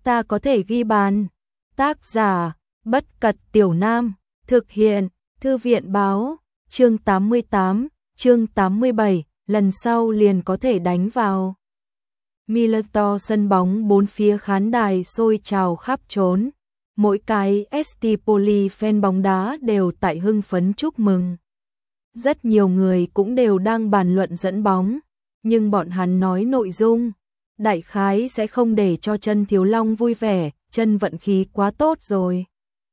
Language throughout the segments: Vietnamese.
ta có thể ghi bàn. Tác giả, Bất Cật Tiểu Nam, thực hiện, Thư viện báo, chương 88, chương 87, lần sau liền có thể đánh vào. Miller sân bóng bốn phía khán đài sôi trào khắp trốn. Mỗi cái ST Poli fan bóng đá đều tại hưng phấn chúc mừng. Rất nhiều người cũng đều đang bàn luận dẫn bóng, nhưng bọn hắn nói nội dung đại khái sẽ không để cho Chân Thiếu Long vui vẻ, chân vận khí quá tốt rồi.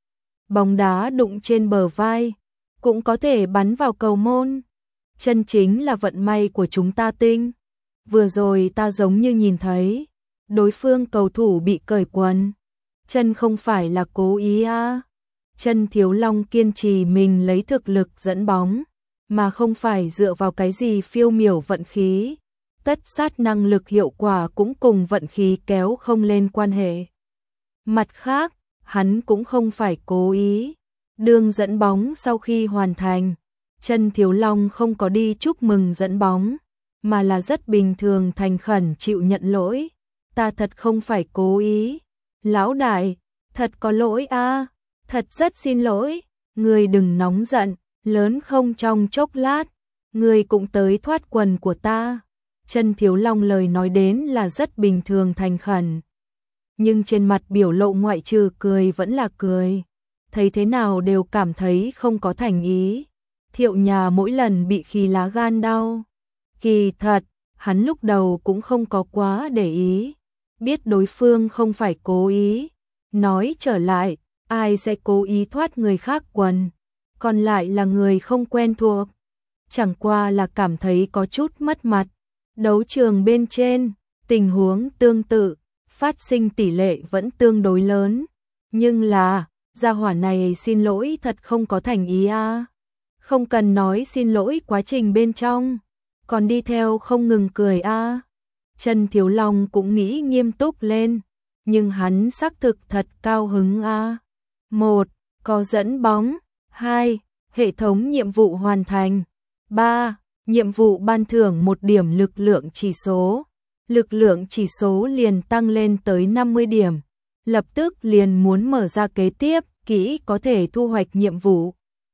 Bóng đá đụng trên bờ vai, cũng có thể bắn vào cầu môn. Chân chính là vận may của chúng ta tinh. Vừa rồi ta giống như nhìn thấy đối phương cầu thủ bị cởi quần. Chân không phải là cố ý à. Chân Thiếu Long kiên trì mình lấy thực lực dẫn bóng, mà không phải dựa vào cái gì phiêu miểu vận khí. Tất sát năng lực hiệu quả cũng cùng vận khí kéo không lên quan hệ. Mặt khác, hắn cũng không phải cố ý. Đường dẫn bóng sau khi hoàn thành, Chân Thiếu Long không có đi chúc mừng dẫn bóng, mà là rất bình thường thành khẩn chịu nhận lỗi. Ta thật không phải cố ý. Lão đại, thật có lỗi a, thật rất xin lỗi. Người đừng nóng giận, lớn không trong chốc lát, người cũng tới thoát quần của ta. Chân Thiếu Long lời nói đến là rất bình thường thành khẩn, nhưng trên mặt biểu lộ ngoại trừ cười vẫn là cười, thấy thế nào đều cảm thấy không có thành ý. Thiệu Nhà mỗi lần bị khí lá gan đau. Kỳ thật, hắn lúc đầu cũng không có quá để ý, biết đối phương không phải cố ý. Nói trở lại, ai sẽ cố ý thoát người khác quần, còn lại là người không quen thuộc. Chẳng qua là cảm thấy có chút mất mặt. Đấu trường bên trên, tình huống tương tự, phát sinh tỷ lệ vẫn tương đối lớn. Nhưng là, gia hỏa này xin lỗi thật không có thành ý à. Không cần nói xin lỗi quá trình bên trong, còn đi theo không ngừng cười à. Chân Thiếu Long cũng nghĩ nghiêm túc lên, nhưng hắn xác thực thật cao hứng à. 1. Có dẫn bóng. 2. Hệ thống nhiệm vụ hoàn thành. 3. Nhiệm vụ ban thưởng 1 điểm lực lượng chỉ số. Lực lượng chỉ số liền tăng lên tới 50 điểm. Lập tức liền muốn mở ra kế tiếp, kỹ có thể thu hoạch nhiệm vụ.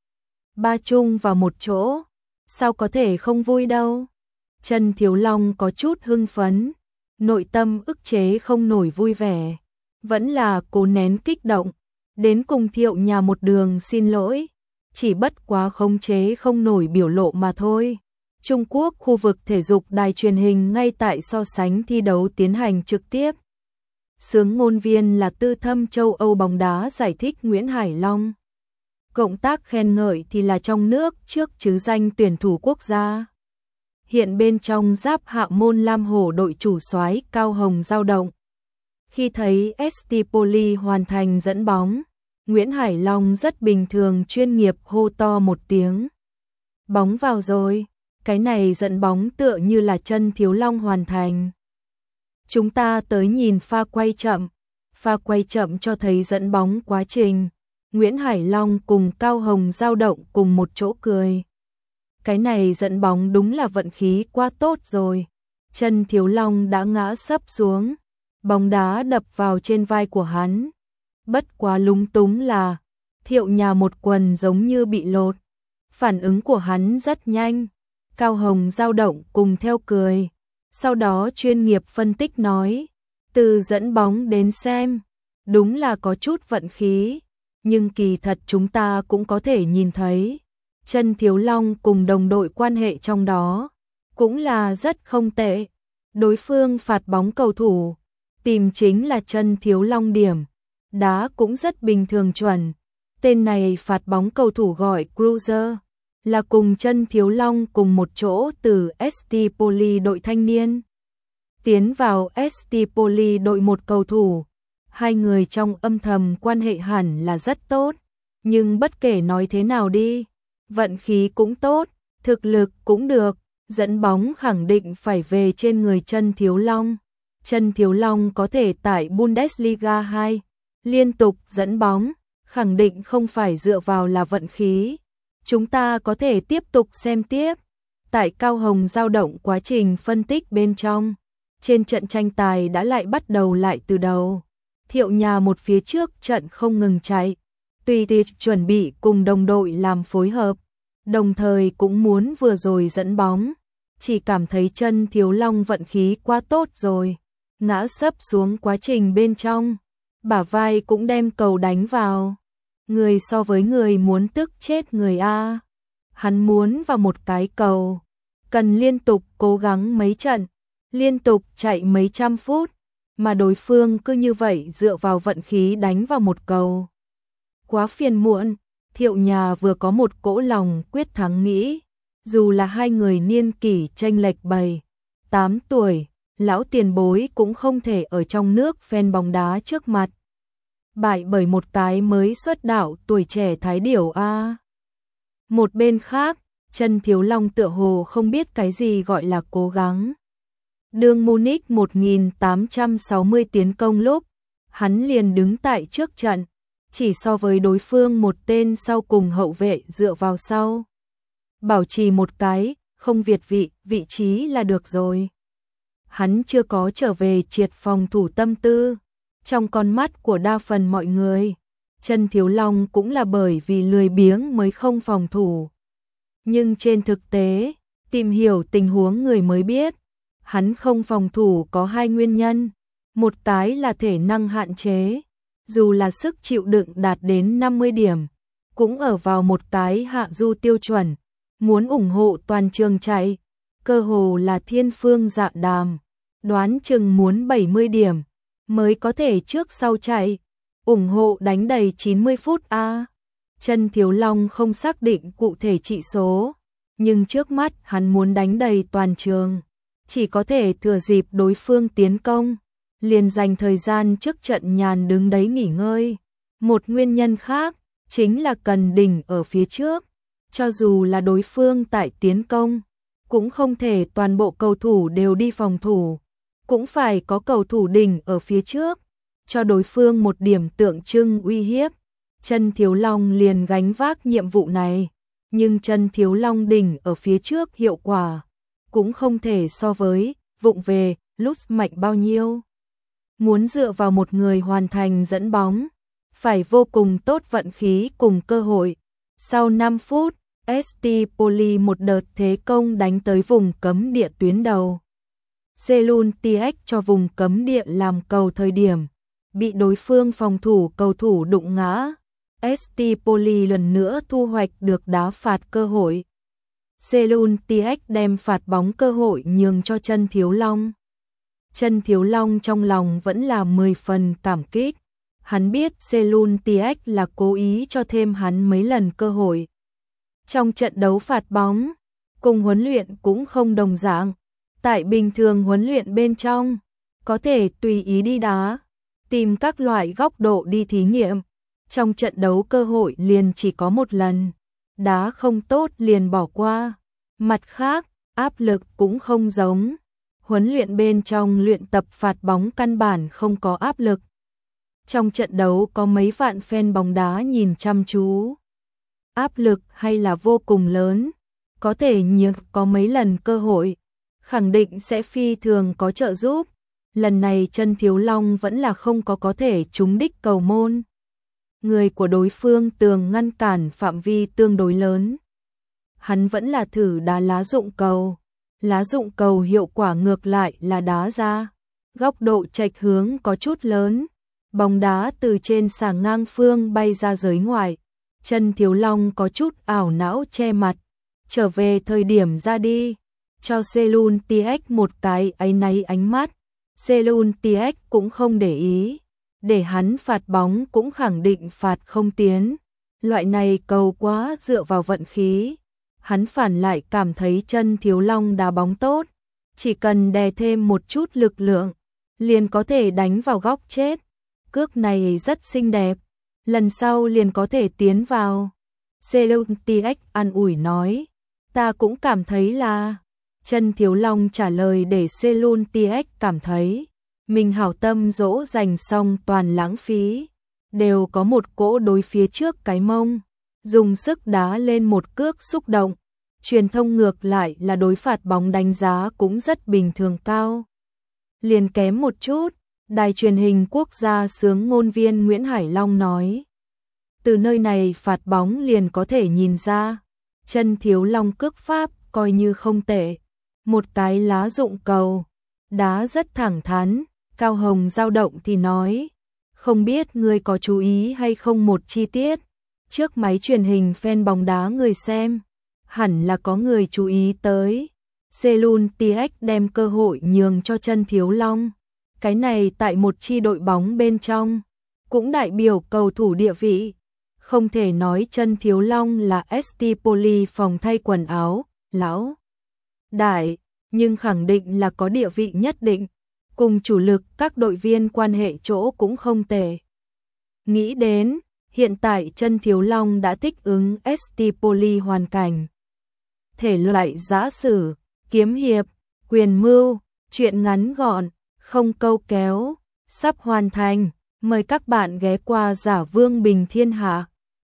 Ba chung vào một chỗ, sao có thể không vui đâu. Chân Thiếu Long có chút hưng phấn, nội tâm ức chế không nổi vui vẻ, vẫn là cố nén kích động, đến cùng Thiệu Nhà một đường xin lỗi, chỉ bất quá khống chế không nổi biểu lộ mà thôi. Trung Quốc khu vực thể dục đài truyền hình ngay tại so sánh thi đấu tiến hành trực tiếp. Xướng ngôn viên là tư thâm châu Âu bóng đá giải thích Nguyễn Hải Long. Cộng tác khen ngợi thì là trong nước trước chứ danh tuyển thủ quốc gia. Hiện bên trong giáp hạ môn Lam Hổ đội chủ soái Cao Hồng dao động. Khi thấy ST Poli hoàn thành dẫn bóng, Nguyễn Hải Long rất bình thường chuyên nghiệp hô to một tiếng. Bóng vào rồi, cái này dẫn bóng tựa như là Chân Thiếu Long hoàn thành. Chúng ta tới nhìn pha quay chậm. Pha quay chậm cho thấy dẫn bóng quá trình. Nguyễn Hải Long cùng Cao Hồng dao động cùng một chỗ cười. Cái này dẫn bóng đúng là vận khí quá tốt rồi. Chân Thiếu Long đã ngã sấp xuống, bóng đá đập vào trên vai của hắn. Bất quá lúng túng là Thiệu Nhà một quần giống như bị lột. Phản ứng của hắn rất nhanh. Cao Hồng dao động cùng theo cười. Sau đó chuyên nghiệp phân tích nói, từ dẫn bóng đến xem, đúng là có chút vận khí, nhưng kỳ thật chúng ta cũng có thể nhìn thấy, Chân Thiếu Long cùng đồng đội quan hệ trong đó, cũng là rất không tệ. Đối phương phạt bóng cầu thủ, tìm chính là Chân Thiếu Long điểm, đá cũng rất bình thường chuẩn. Tên này phạt bóng cầu thủ gọi Cruiser, là cùng Chân Thiếu Long cùng một chỗ từ ST Poli đội thanh niên. Tiến vào ST Poli đội một cầu thủ, hai người trong âm thầm quan hệ hẳn là rất tốt, nhưng bất kể nói thế nào đi, vận khí cũng tốt, thực lực cũng được, dẫn bóng khẳng định phải về trên người Chân Thiếu Long. Chân Thiếu Long có thể tại Bundesliga 2 liên tục dẫn bóng, khẳng định không phải dựa vào là vận khí. Chúng ta có thể tiếp tục xem tiếp. Tại Cao Hồng dao động quá trình phân tích bên trong, trên trận tranh tài đã lại bắt đầu lại từ đầu. Thiệu Nhà một phía trước trận không ngừng chạy, tùy tiệc chuẩn bị cùng đồng đội làm phối hợp, đồng thời cũng muốn vừa rồi dẫn bóng, chỉ cảm thấy chân Thiếu Long vận khí quá tốt rồi, ngã sấp xuống quá trình bên trong, bả vai cũng đem cầu đánh vào. Người so với người muốn tức chết người a. Hắn muốn vào một cái cầu, cần liên tục cố gắng mấy trận, liên tục chạy mấy trăm phút, mà đối phương cứ như vậy dựa vào vận khí đánh vào một cầu. Quá phiền muộn, Thiệu Nhà vừa có một cỗ lòng quyết thắng nghĩ, dù là hai người niên kỷ chênh lệch 7-8 tuổi, lão tiền bối cũng không thể ở trong nước fan bóng đá trước mặt bại bởi một cái mới xuất đạo tuổi trẻ thái điểu a. Một bên khác, chân Thiếu Long tựa hồ không biết cái gì gọi là cố gắng. Đường Munich 1860 tiến công lúc, hắn liền đứng tại trước trận, chỉ so với đối phương một tên sau cùng hậu vệ dựa vào sau. Bảo trì một cái, không việt vị trí là được rồi. Hắn chưa có trở về triệt phòng thủ tâm tư. Trong con mắt của đa phần mọi người, chân Thiếu Long cũng là bởi vì lười biếng mới không phòng thủ. Nhưng trên thực tế, tìm hiểu tình huống người mới biết, hắn không phòng thủ có hai nguyên nhân. Một cái là thể năng hạn chế, dù là sức chịu đựng đạt đến 50 điểm, cũng ở vào một cái hạ du tiêu chuẩn, muốn ủng hộ toàn trường chạy, cơ hồ là thiên phương dạ đàm, đoán chừng muốn 70 điểm mới có thể trước sau chạy, ủng hộ đánh đầy 90 phút a. Chân Thiếu Long không xác định cụ thể trị số, nhưng trước mắt hắn muốn đánh đầy toàn trường, chỉ có thể thừa dịp đối phương tiến công, liền dành thời gian trước trận nhàn đứng đấy nghỉ ngơi. Một nguyên nhân khác chính là cần đỉnh ở phía trước, cho dù là đối phương tại tiến công, cũng không thể toàn bộ cầu thủ đều đi phòng thủ, cũng phải có cầu thủ đỉnh ở phía trước, cho đối phương một điểm tượng trưng uy hiếp. Chân Thiếu Long liền gánh vác nhiệm vụ này, nhưng chân Thiếu Long đỉnh ở phía trước hiệu quả cũng không thể so với vụng về lúc mạnh bao nhiêu. Muốn dựa vào một người hoàn thành dẫn bóng, phải vô cùng tốt vận khí cùng cơ hội. Sau 5 phút, ST Poli một đợt thế công đánh tới vùng cấm địa tuyến đầu. Selun TX cho vùng cấm địa làm cầu thời điểm, bị đối phương phòng thủ cầu thủ đụng ngã. ST Poli lần nữa thu hoạch được đá phạt cơ hội. Selun TX đem phạt bóng cơ hội nhường cho chân Thiếu Long. Chân Thiếu Long trong lòng vẫn là 10 phần cảm kích. Hắn biết Selun TX là cố ý cho thêm hắn mấy lần cơ hội. Trong trận đấu phạt bóng, cùng huấn luyện cũng không đồng dạng. Tại bình thường huấn luyện bên trong, có thể tùy ý đi đá, tìm các loại góc độ đi thí nghiệm. Trong trận đấu cơ hội liền chỉ có một lần, đá không tốt liền bỏ qua. Mặt khác, áp lực cũng không giống. Huấn luyện bên trong luyện tập phạt bóng căn bản không có áp lực. Trong trận đấu có mấy vạn fan bóng đá nhìn chăm chú. Áp lực hay là vô cùng lớn, có thể nhược có mấy lần cơ hội, khẳng định sẽ phi thường có trợ giúp. Lần này chân Thiếu Long vẫn là không có thể trúng đích cầu môn. Người của đối phương tường ngăn cản phạm vi tương đối lớn. Hắn vẫn là thử đá lá dụng cầu. Lá dụng cầu hiệu quả ngược lại là đá ra. Góc độ chệch hướng có chút lớn. Bóng đá từ trên sàng ngang phương bay ra giới ngoài. Chân Thiếu Long có chút ảo não che mặt. Trở về thời điểm ra đi. Cho Selun TX một cái áy náy ánh mắt. Selun TX cũng không để ý. Để hắn phạt bóng cũng khẳng định phạt không tiến. Loại này cầu quá dựa vào vận khí. Hắn phản lại cảm thấy chân Thiếu Long đá bóng tốt. Chỉ cần đè thêm một chút lực lượng, liền có thể đánh vào góc chết. Cước này rất xinh đẹp. Lần sau liền có thể tiến vào. Selun TX an ủi nói. Ta cũng cảm thấy là... Chân Thiếu Long trả lời để Selun TX cảm thấy mình hảo tâm dỗ dành xong toàn lãng phí, đều có một cỗ đối phía trước cái mông, dùng sức đá lên một cước xúc động. Truyền thông ngược lại là đối phạt bóng đánh giá cũng rất bình thường cao. Liền kém một chút, Đài truyền hình quốc gia xướng ngôn viên Nguyễn Hải Long nói. Từ nơi này phạt bóng liền có thể nhìn ra, Chân Thiếu Long cước pháp coi như không tệ. Một cái lá dụng cầu, đá rất thẳng thắn, Cao Hồng dao động thì nói. Không biết ngươi có chú ý hay không một chi tiết, trước máy truyền hình fan bóng đá người xem, hẳn là có người chú ý tới. Selun TX đem cơ hội nhường cho Chân Thiếu Long. Cái này tại một chi đội bóng bên trong, cũng đại biểu cầu thủ địa vị. Không thể nói Chân Thiếu Long là ST Poly phòng thay quần áo, lão đại, nhưng khẳng định là có địa vị nhất định. Cùng chủ lực các đội viên quan hệ chỗ cũng không tệ. Nghĩ đến, hiện tại Chân Thiếu Long đã thích ứng ST Poly hoàn cảnh. Thể loại giã sử, kiếm hiệp, quyền mưu, truyện ngắn gọn, không câu kéo, sắp hoàn thành. Mời các bạn ghé qua Giả Vương Bình Thiên Hạ.